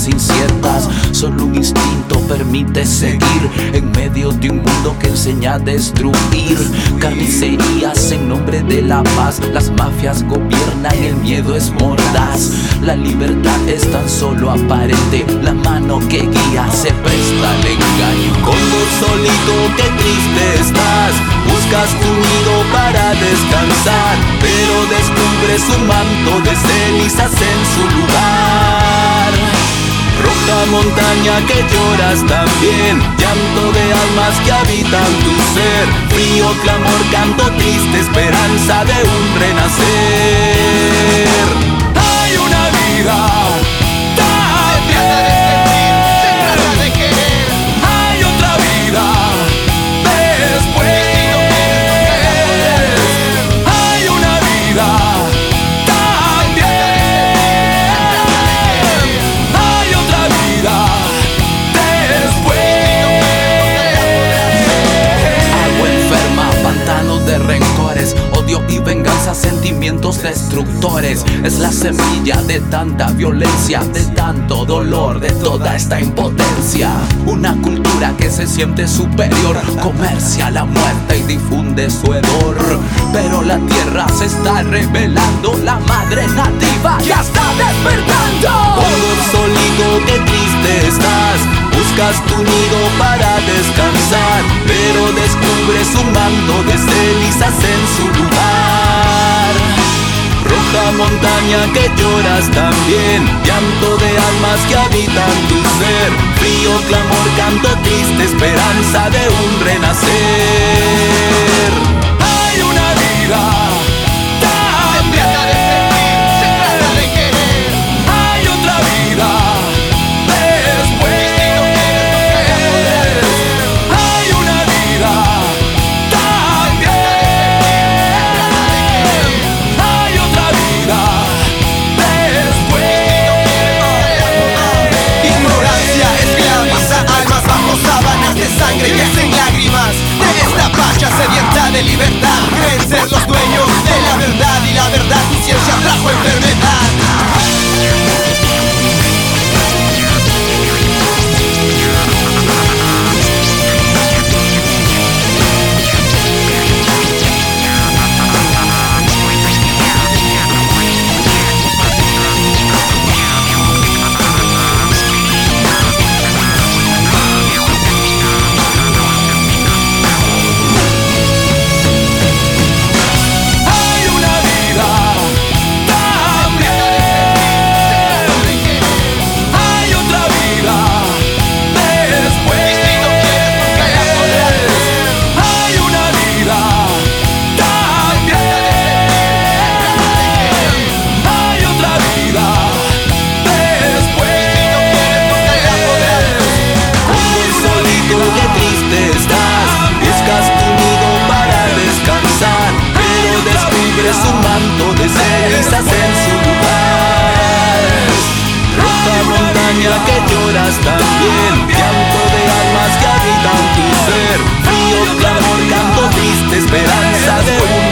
inciertas. Solo un instinto permite seguir en medio de un mundo que enseña a destruir. Carnicerías en nombre de la paz, las mafias gobiernan, el miedo es mordaz. La libertad es tan solo aparente, la mano que guía se presta al engaño. Con lo solito que triste estás, buscas tu nido para descansar, pero descubres un manto de cenizas en su lugar. Roja montaña que lloras también, llanto de almas que habitan tu ser. Frío clamor, canto triste, esperanza de un renacer. Hay una vida también, hay otra vida después. Hay una vida de rencores, odio y venganza, sentimientos destructores. Es la semilla de tanta violencia, de tanto dolor, de toda esta impotencia. Una cultura que se siente superior, comercia la muerte y difunde su hedor. Pero la tierra se está revelando, la madre nativa ya está despertando. Todo solito, qué triste estás, buscas tu nido para descansar, pero descubres un manto de cenizas en su lugar. Roja montaña que lloras también, llanto de almas que habitan tu ser. Frío clamor, canto triste, esperanza de un renacer. Hay una vida también, hay otra vida después. Hay una vida también, hay otra vida después. Ignorancia esclaviza almas bajo sábanas de sangre y hacen lágrimas de esta pacha sedienta de libertad. Creen ser los dueños de la verdad y la verdad tu ciencia trajo enfermedad. Es un manto de cenizas en su lugar. Roja montaña que lloras también, llanto de almas que habitan tu ser. Frío clamor, canto triste, esperanza de un